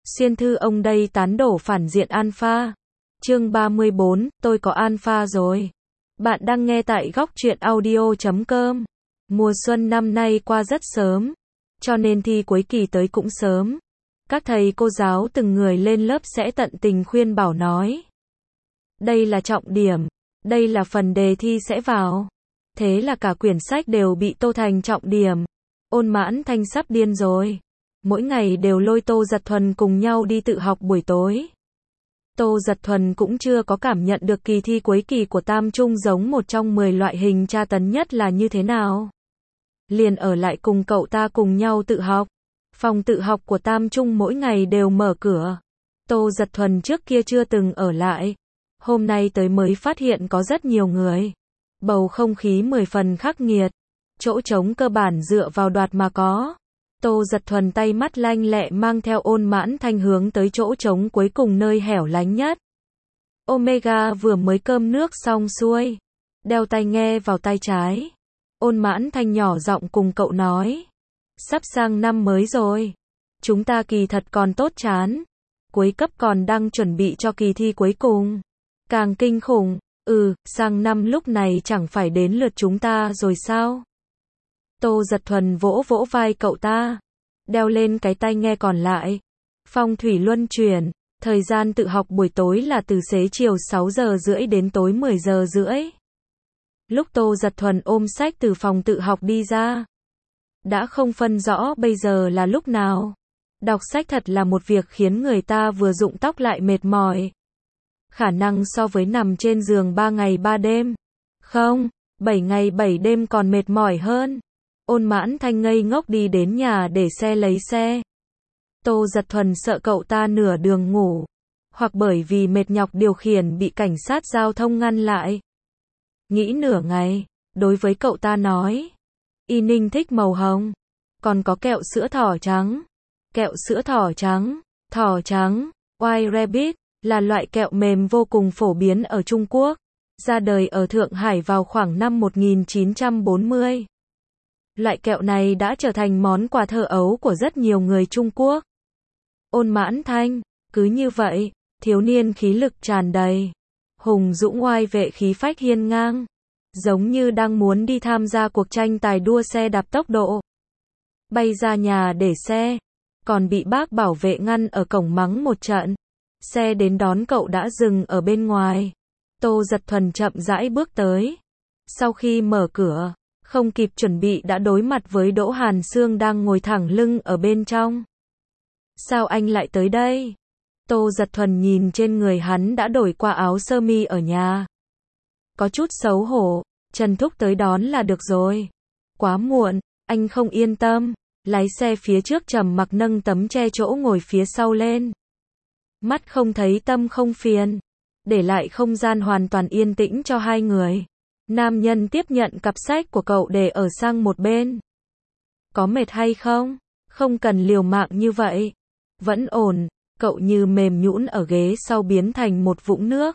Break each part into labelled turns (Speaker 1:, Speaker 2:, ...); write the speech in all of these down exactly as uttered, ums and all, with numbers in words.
Speaker 1: Xuyên thư ông đây tán đổ phản diện alpha. Chương ba mươi bốn, tôi có alpha rồi. Bạn đang nghe tại góc truyện audio chấm com. Mùa xuân năm nay qua rất sớm, cho nên thi cuối kỳ tới cũng sớm. Các thầy cô giáo từng người lên lớp sẽ tận tình khuyên bảo nói. Đây là trọng điểm, đây là phần đề thi sẽ vào. Thế là cả quyển sách đều bị tô thành trọng điểm. Ôn Mãn Thanh sắp điên rồi. Mỗi ngày đều lôi Tô Dật Thuần cùng nhau đi tự học buổi tối. Tô Dật Thuần cũng chưa có cảm nhận được kỳ thi cuối kỳ của Tam Trung giống một trong mười loại hình tra tấn nhất là như thế nào. Liền ở lại cùng cậu ta cùng nhau tự học. Phòng tự học của Tam Trung mỗi ngày đều mở cửa. Tô Dật Thuần trước kia chưa từng ở lại. Hôm nay tới mới phát hiện có rất nhiều người. Bầu không khí mười phần khắc nghiệt. Chỗ trống cơ bản dựa vào đoạt mà có. Tô Dật Thuần tay mắt lanh lẹ mang theo Ôn Mãn Thanh hướng tới chỗ trống cuối cùng nơi hẻo lánh nhất. Omega vừa mới cơm nước xong xuôi. Đeo tai nghe vào tai trái. Ôn Mãn Thanh nhỏ giọng cùng cậu nói. Sắp sang năm mới rồi. Chúng ta kỳ thật còn tốt chán. Cuối cấp còn đang chuẩn bị cho kỳ thi cuối cùng. Càng kinh khủng. Ừ, sang năm lúc này chẳng phải đến lượt chúng ta rồi sao? Tô Dật Thuần vỗ vỗ vai cậu ta. Đeo lên cái tai nghe còn lại. Phong thủy luân chuyển. Thời gian tự học buổi tối là từ xế chiều sáu giờ rưỡi đến tối mười giờ rưỡi. Lúc Tô Dật Thuần ôm sách từ phòng tự học đi ra. Đã không phân rõ bây giờ là lúc nào. Đọc sách thật là một việc khiến người ta vừa rụng tóc lại mệt mỏi. Khả năng so với nằm trên giường ba ngày ba đêm. Không, bảy ngày bảy đêm còn mệt mỏi hơn. Ôn Mãn Thanh ngây ngốc đi đến nhà để xe lấy xe. Tô Dật Thuần sợ cậu ta nửa đường ngủ. Hoặc bởi vì mệt nhọc điều khiển bị cảnh sát giao thông ngăn lại. Nghĩ nửa ngày, đối với cậu ta nói. Y Ninh thích màu hồng. Còn có kẹo sữa thỏ trắng. Kẹo sữa thỏ trắng, thỏ trắng, White Rabbit, là loại kẹo mềm vô cùng phổ biến ở Trung Quốc. Ra đời ở Thượng Hải vào khoảng năm một nghìn chín trăm bốn mươi. Loại kẹo này đã trở thành món quà thơ ấu của rất nhiều người Trung Quốc. Ôn Mãn Thanh, cứ như vậy, thiếu niên khí lực tràn đầy. Hùng dũng oai vệ khí phách hiên ngang. Giống như đang muốn đi tham gia cuộc tranh tài đua xe đạp tốc độ. Bay ra nhà để xe. Còn bị bác bảo vệ ngăn ở cổng mắng một trận. Xe đến đón cậu đã dừng ở bên ngoài. Tô Dật Thuần chậm rãi bước tới. Sau khi mở cửa, không kịp chuẩn bị đã đối mặt với Đỗ Hàn Sương đang ngồi thẳng lưng ở bên trong. Sao anh lại tới đây? Tô Dật Thuần nhìn trên người hắn đã đổi qua áo sơ mi ở nhà. Có chút xấu hổ, Trần Thúc tới đón là được rồi. Quá muộn, anh không yên tâm. Lái xe phía trước trầm mặc nâng tấm che chỗ ngồi phía sau lên. Mắt không thấy tâm không phiền. Để lại không gian hoàn toàn yên tĩnh cho hai người. Nam nhân tiếp nhận cặp sách của cậu để ở sang một bên. Có mệt hay không? Không cần liều mạng như vậy. Vẫn ổn, cậu như mềm nhũn ở ghế sau biến thành một vũng nước.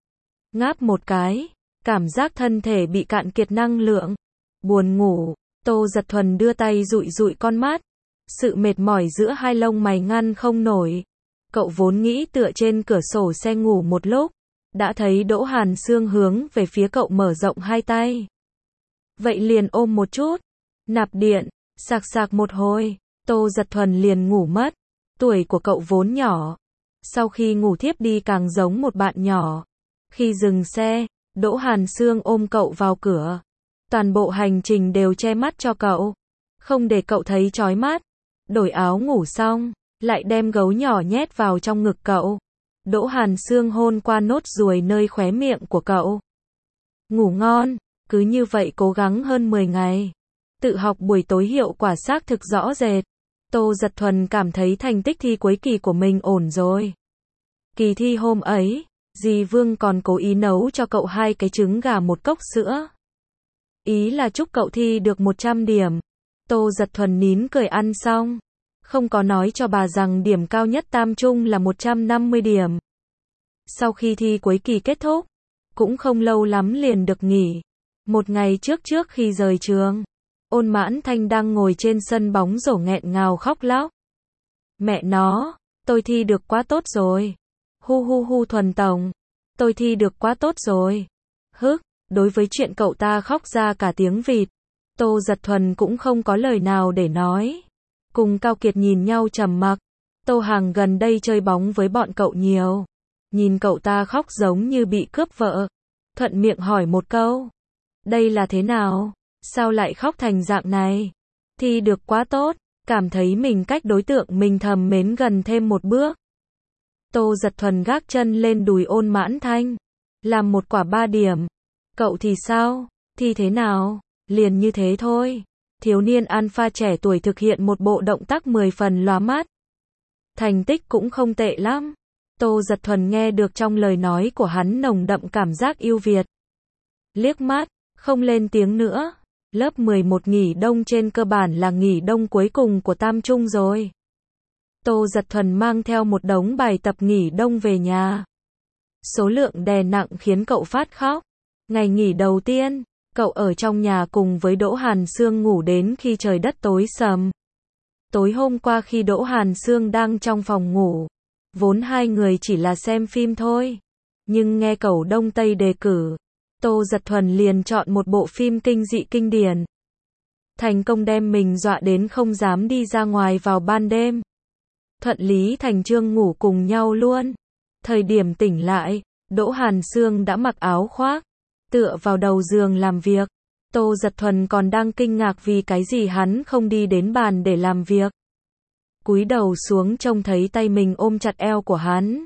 Speaker 1: Ngáp một cái, cảm giác thân thể bị cạn kiệt năng lượng. Buồn ngủ. Tô Dật Thuần đưa tay dụi dụi con mắt. Sự mệt mỏi giữa hai lông mày ngăn không nổi. Cậu vốn nghĩ tựa trên cửa sổ xe ngủ một lúc. Đã thấy Đỗ Hàn Sương hướng về phía cậu mở rộng hai tay. Vậy liền ôm một chút. Nạp điện, sạc sạc một hồi. Tô Dật Thuần liền ngủ mất. Tuổi của cậu vốn nhỏ. Sau khi ngủ thiếp đi càng giống một bạn nhỏ. Khi dừng xe, Đỗ Hàn Sương ôm cậu vào cửa. Toàn bộ hành trình đều che mắt cho cậu. Không để cậu thấy chói mắt. Đổi áo ngủ xong, lại đem gấu nhỏ nhét vào trong ngực cậu. Đỗ Hàn Sương hôn qua nốt ruồi nơi khóe miệng của cậu. Ngủ ngon, cứ như vậy cố gắng hơn mười ngày. Tự học buổi tối hiệu quả xác thực rõ rệt. Tô Dật Thuần cảm thấy thành tích thi cuối kỳ của mình ổn rồi. Kỳ thi hôm ấy, dì Vương còn cố ý nấu cho cậu hai cái trứng gà một cốc sữa. Ý là chúc cậu thi được một trăm điểm. Tô Dật Thuần nín cười ăn xong. Không có nói cho bà rằng điểm cao nhất Tam Trung là một trăm năm mươi điểm. Sau khi thi cuối kỳ kết thúc, cũng không lâu lắm liền được nghỉ. Một ngày trước trước khi rời trường, Ôn Mãn Thanh đang ngồi trên sân bóng rổ nghẹn ngào khóc lóc. Mẹ nó, tôi thi được quá tốt rồi. Hu hu hu Thuần Tổng, tôi thi được quá tốt rồi. Hức, đối với chuyện cậu ta khóc ra cả tiếng vịt, Tô Giật Thuần cũng không có lời nào để nói. Cùng Cao Kiệt nhìn nhau trầm mặc. Tô Hằng gần đây chơi bóng với bọn cậu nhiều. Nhìn cậu ta khóc giống như bị cướp vợ. Thuận miệng hỏi một câu. Đây là thế nào? Sao lại khóc thành dạng này? Thi được quá tốt, cảm thấy mình cách đối tượng mình thầm mến gần thêm một bước. Tô Giật Thuần gác chân lên đùi Ôn Mãn Thanh. Làm một quả ba điểm. Cậu thì sao? Thi thế nào? Liền như thế thôi. Thiếu niên alpha trẻ tuổi thực hiện một bộ động tác mười phần lóa mắt. Thành tích cũng không tệ lắm. Tô Giật Thuần nghe được trong lời nói của hắn nồng đậm cảm giác yêu Việt. Liếc mắt, không lên tiếng nữa. Lớp mười một nghỉ đông trên cơ bản là nghỉ đông cuối cùng của Tam Trung rồi. Tô Giật Thuần mang theo một đống bài tập nghỉ đông về nhà. Số lượng đè nặng khiến cậu phát khóc. Ngày nghỉ đầu tiên, cậu ở trong nhà cùng với Đỗ Hàn Sương ngủ đến khi trời đất tối sầm. Tối hôm qua khi Đỗ Hàn Sương đang trong phòng ngủ, vốn hai người chỉ là xem phim thôi. Nhưng nghe cậu Đông Tây đề cử, Tô Giật Thuần liền chọn một bộ phim kinh dị kinh điển. Thành công đem mình dọa đến không dám đi ra ngoài vào ban đêm. Thuận lý thành chương ngủ cùng nhau luôn. Thời điểm tỉnh lại, Đỗ Hàn Sương đã mặc áo khoác, tựa vào đầu giường làm việc. Tô Giật Thuần còn đang kinh ngạc vì cái gì hắn không đi đến bàn để làm việc. Cúi đầu xuống trông thấy tay mình ôm chặt eo của hắn.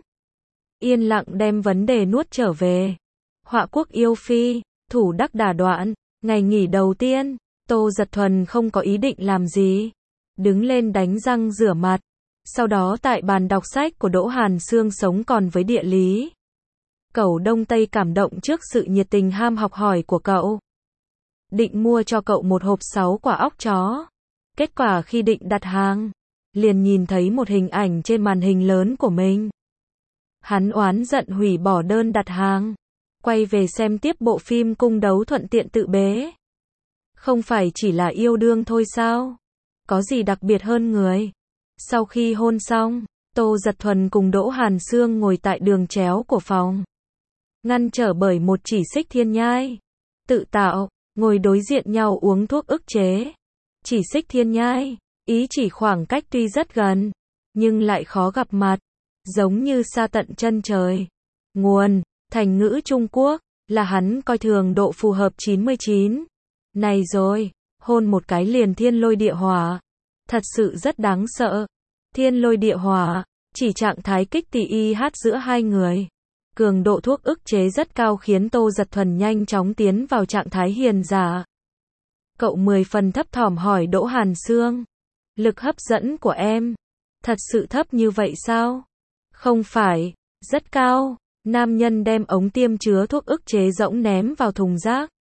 Speaker 1: Yên lặng đem vấn đề nuốt trở về. Họa quốc yêu phi, thủ đắc đả đoạn. Ngày nghỉ đầu tiên, Tô Giật Thuần không có ý định làm gì. Đứng lên đánh răng rửa mặt. Sau đó tại bàn đọc sách của Đỗ Hàn Sương sống còn với địa lý. Cậu Đông Tây cảm động trước sự nhiệt tình ham học hỏi của cậu. Định mua cho cậu một hộp sáu quả óc chó. Kết quả khi định đặt hàng, liền nhìn thấy một hình ảnh trên màn hình lớn của mình. Hắn oán giận hủy bỏ đơn đặt hàng. Quay về xem tiếp bộ phim cung đấu thuận tiện tự bế. Không phải chỉ là yêu đương thôi sao? Có gì đặc biệt hơn người? Sau khi hôn xong, Tô Giật Thuần cùng Đỗ Hàn Sương ngồi tại đường chéo của phòng. Ngăn trở bởi một chỉ xích thiên nhai. Tự tạo, ngồi đối diện nhau uống thuốc ức chế. Chỉ xích thiên nhai, ý chỉ khoảng cách tuy rất gần, nhưng lại khó gặp mặt. Giống như xa tận chân trời. Nguồn, thành ngữ Trung Quốc, là hắn coi thường độ phù hợp chín mươi chín. Này rồi, hôn một cái liền thiên lôi địa hỏa. Thật sự rất đáng sợ. Thiên lôi địa hỏa, chỉ trạng thái kích tỉ y hát giữa hai người. Cường độ thuốc ức chế rất cao khiến Tô Giật Thuần nhanh chóng tiến vào trạng thái hiền giả. Cậu mười phần thấp thỏm hỏi Đỗ Hàn Sương. Lực hấp dẫn của em, thật sự thấp như vậy sao? Không phải, rất cao. Nam nhân đem ống tiêm chứa thuốc ức chế rỗng ném vào thùng rác.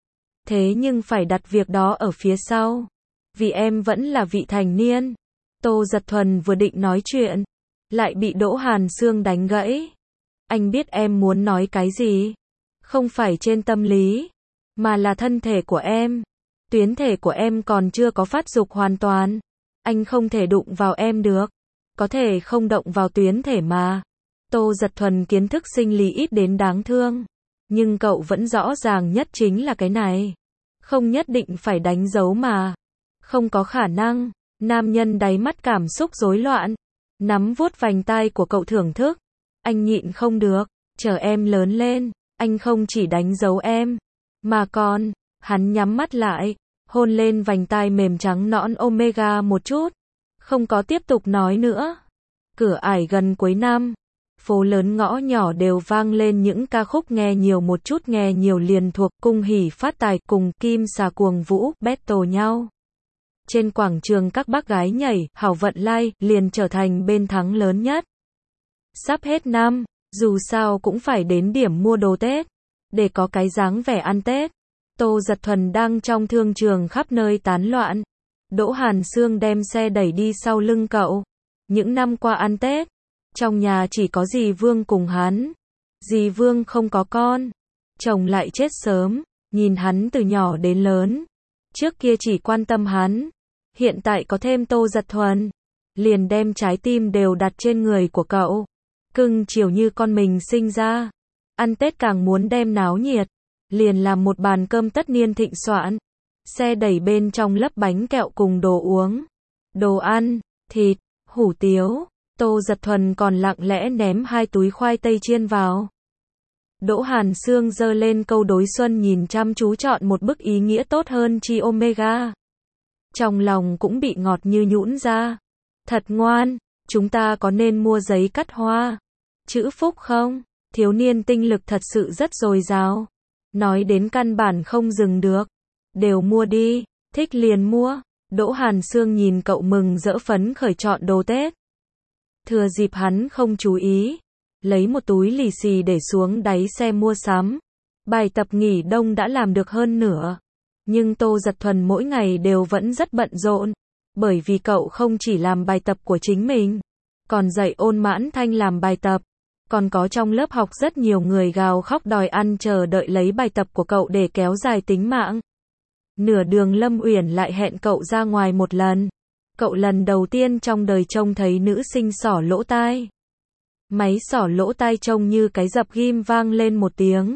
Speaker 1: Thế nhưng phải đặt việc đó ở phía sau. Vì em vẫn là vị thành niên. Tô Giật Thuần vừa định nói chuyện, lại bị Đỗ Hàn Sương đánh gãy. Anh biết em muốn nói cái gì. Không phải trên tâm lý, mà là thân thể của em. Tuyến thể của em còn chưa có phát dục hoàn toàn. Anh không thể đụng vào em được. Có thể không động vào tuyến thể mà. Tô Giật Thuần kiến thức sinh lý ít đến đáng thương. Nhưng cậu vẫn rõ ràng nhất chính là cái này. Không nhất định phải đánh dấu mà. Không có khả năng. Nam nhân đáy mắt cảm xúc rối loạn. Nắm vuốt vành tai của cậu thưởng thức. Anh nhịn không được. Chờ em lớn lên, anh không chỉ đánh dấu em, mà còn, hắn nhắm mắt lại, hôn lên vành tai mềm trắng nõn Omega một chút. Không có tiếp tục nói nữa. Cửa ải gần cuối năm, phố lớn ngõ nhỏ đều vang lên những ca khúc nghe nhiều một chút nghe nhiều liền thuộc Cung Hỉ Phát Tài cùng Kim Xà Cuồng Vũ battle nhau. Trên quảng trường các bác gái nhảy, Hảo Vận Lai liền trở thành bên thắng lớn nhất. Sắp hết năm, dù sao cũng phải đến điểm mua đồ Tết, để có cái dáng vẻ ăn Tết. Tô Giật Thuần đang trong thương trường khắp nơi tán loạn. Đỗ Hàn Sương đem xe đẩy đi sau lưng cậu. Những năm qua ăn Tết, trong nhà chỉ có dì Vương cùng hắn. Dì Vương không có con, chồng lại chết sớm, nhìn hắn từ nhỏ đến lớn. Trước kia chỉ quan tâm hắn, hiện tại có thêm Tô Giật Thuần. liền đem trái tim đều đặt trên người của cậu. Cưng chiều như con mình sinh ra. Ăn Tết càng muốn đem náo nhiệt. Liền làm một bàn cơm tất niên thịnh soạn. Xe đẩy bên trong lấp bánh kẹo cùng đồ uống. Đồ ăn, thịt, hủ tiếu. Tô Giật Thuần còn lặng lẽ ném hai túi khoai tây chiên vào. Đỗ Hàn Sương giơ lên câu đối xuân nhìn chăm chú chọn một bức ý nghĩa tốt hơn chi omega. Trong lòng cũng bị ngọt như nhũn ra. Thật ngoan, chúng ta có nên mua giấy cắt hoa? Chữ phúc không? Thiếu niên tinh lực thật sự rất dồi dào. Nói đến căn bản không dừng được. Đều mua đi, thích liền mua. Đỗ Hàn Sương nhìn cậu mừng rỡ phấn khởi chọn đồ Tết. Thừa dịp hắn không chú ý, lấy một túi lì xì để xuống đáy xe mua sắm. Bài tập nghỉ đông đã làm được hơn nửa. Nhưng Tô Giật Thuần mỗi ngày đều vẫn rất bận rộn. Bởi vì cậu không chỉ làm bài tập của chính mình, còn dạy Ôn Mãn Thanh làm bài tập. Còn có trong lớp học rất nhiều người gào khóc đòi ăn chờ đợi lấy bài tập của cậu để kéo dài tính mạng. Nửa đường Lâm Uyển lại hẹn cậu ra ngoài một lần. Cậu lần đầu tiên trong đời trông thấy nữ sinh xỏ lỗ tai. Máy xỏ lỗ tai trông như cái dập ghim vang lên một tiếng.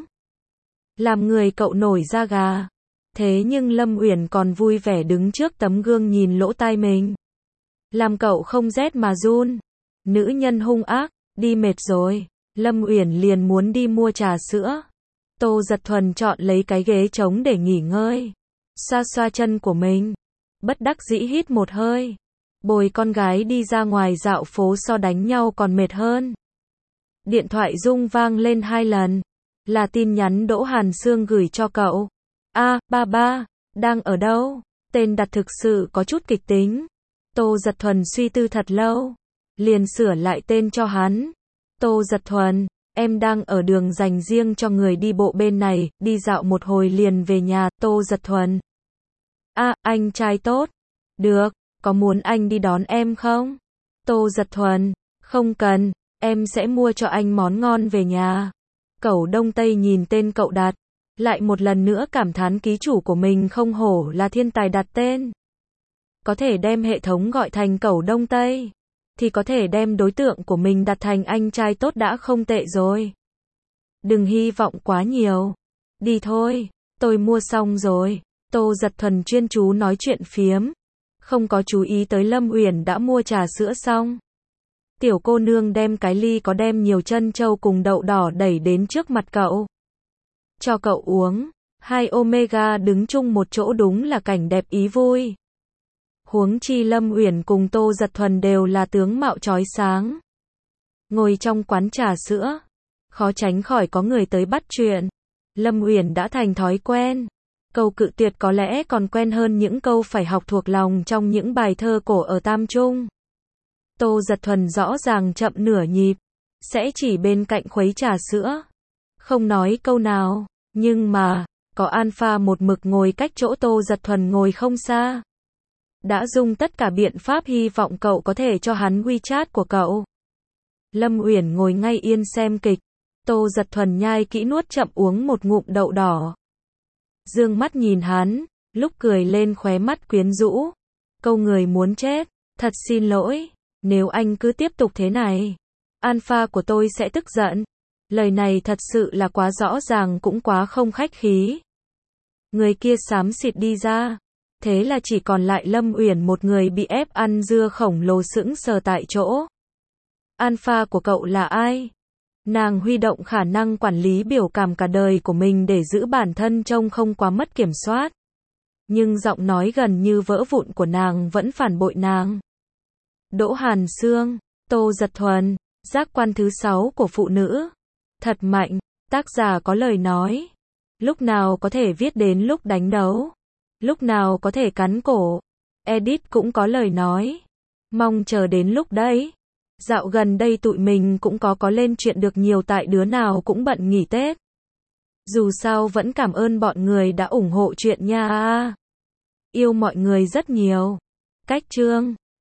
Speaker 1: Làm người cậu nổi da gà. Thế nhưng Lâm Uyển còn vui vẻ đứng trước tấm gương nhìn lỗ tai mình. Làm cậu không rét mà run. Nữ nhân hung ác, đi mệt rồi. Lâm Uyển liền muốn đi mua trà sữa. Tô Giật Thuần chọn lấy cái ghế trống để nghỉ ngơi. Xoa xoa chân của mình. Bất đắc dĩ hít một hơi. Bồi con gái đi ra ngoài dạo phố so đánh nhau còn mệt hơn. Điện thoại rung vang lên hai lần. Là tin nhắn Đỗ Hàn Sương gửi cho cậu. A, ba ba, đang ở đâu? Tên đặt thực sự có chút kịch tính. Tô Giật Thuần suy tư thật lâu. Liền sửa lại tên cho hắn. Tô Giật Thuần, em đang ở đường dành riêng cho người đi bộ bên này, đi dạo một hồi liền về nhà. Tô Giật Thuần. A, à, anh trai tốt. Được, có muốn anh đi đón em không? Tô Giật Thuần, không cần, em sẽ mua cho anh món ngon về nhà. Cẩu Đông Tây nhìn tên cậu đặt. Lại một lần nữa cảm thán ký chủ của mình không hổ là thiên tài đặt tên. Có thể đem hệ thống gọi thành Cẩu Đông Tây. Thì có thể đem đối tượng của mình đặt thành anh trai tốt đã không tệ rồi. Đừng hy vọng quá nhiều. Đi thôi, tôi mua xong rồi. Tô Giật Thuần chuyên chú nói chuyện phiếm. Không có chú ý tới Lâm Uyển đã mua trà sữa xong. Tiểu cô nương đem cái ly có đem nhiều trân châu cùng đậu đỏ đẩy đến trước mặt cậu. Cho cậu uống. Hai omega đứng chung một chỗ đúng là cảnh đẹp ý vui. Huống chi Lâm Uyển cùng Tô Giật Thuần đều là tướng mạo chói sáng. Ngồi trong quán trà sữa, khó tránh khỏi có người tới bắt chuyện. Lâm Uyển đã thành thói quen. Câu cự tuyệt có lẽ còn quen hơn những câu phải học thuộc lòng trong những bài thơ cổ ở Tam Trung. Tô Giật Thuần rõ ràng chậm nửa nhịp, sẽ chỉ bên cạnh khuấy trà sữa. Không nói câu nào, nhưng mà, có Alpha một mực ngồi cách chỗ Tô Giật Thuần ngồi không xa. Đã dùng tất cả biện pháp hy vọng cậu có thể cho hắn WeChat của cậu. Lâm Uyển ngồi ngay yên xem kịch. Tô Giật Thuần nhai kỹ nuốt chậm uống một ngụm đậu đỏ. Dương mắt nhìn hắn, lúc cười lên khóe mắt quyến rũ. Câu người muốn chết, thật xin lỗi, nếu anh cứ tiếp tục thế này, Alpha của tôi sẽ tức giận. Lời này thật sự là quá rõ ràng cũng quá không khách khí. Người kia xám xịt đi ra. Thế là chỉ còn lại Lâm Uyển một người bị ép ăn dưa khổng lồ sững sờ tại chỗ. Alpha của cậu là ai? Nàng huy động khả năng quản lý biểu cảm cả đời của mình để giữ bản thân trông không quá mất kiểm soát. Nhưng giọng nói gần như vỡ vụn của nàng vẫn phản bội nàng. Đỗ Hàn Sương, Tô Giật Thuần, giác quan thứ sáu của phụ nữ. Thật mạnh, tác giả có lời nói. Lúc nào có thể viết đến lúc đánh đấu. Lúc nào có thể cắn cổ. Edit cũng có lời nói. Mong chờ đến lúc đấy. Dạo gần đây tụi mình cũng có có lên chuyện được nhiều tại đứa nào cũng bận nghỉ Tết. Dù sao vẫn cảm ơn bọn người đã ủng hộ chuyện nha. Yêu mọi người rất nhiều. Cách chương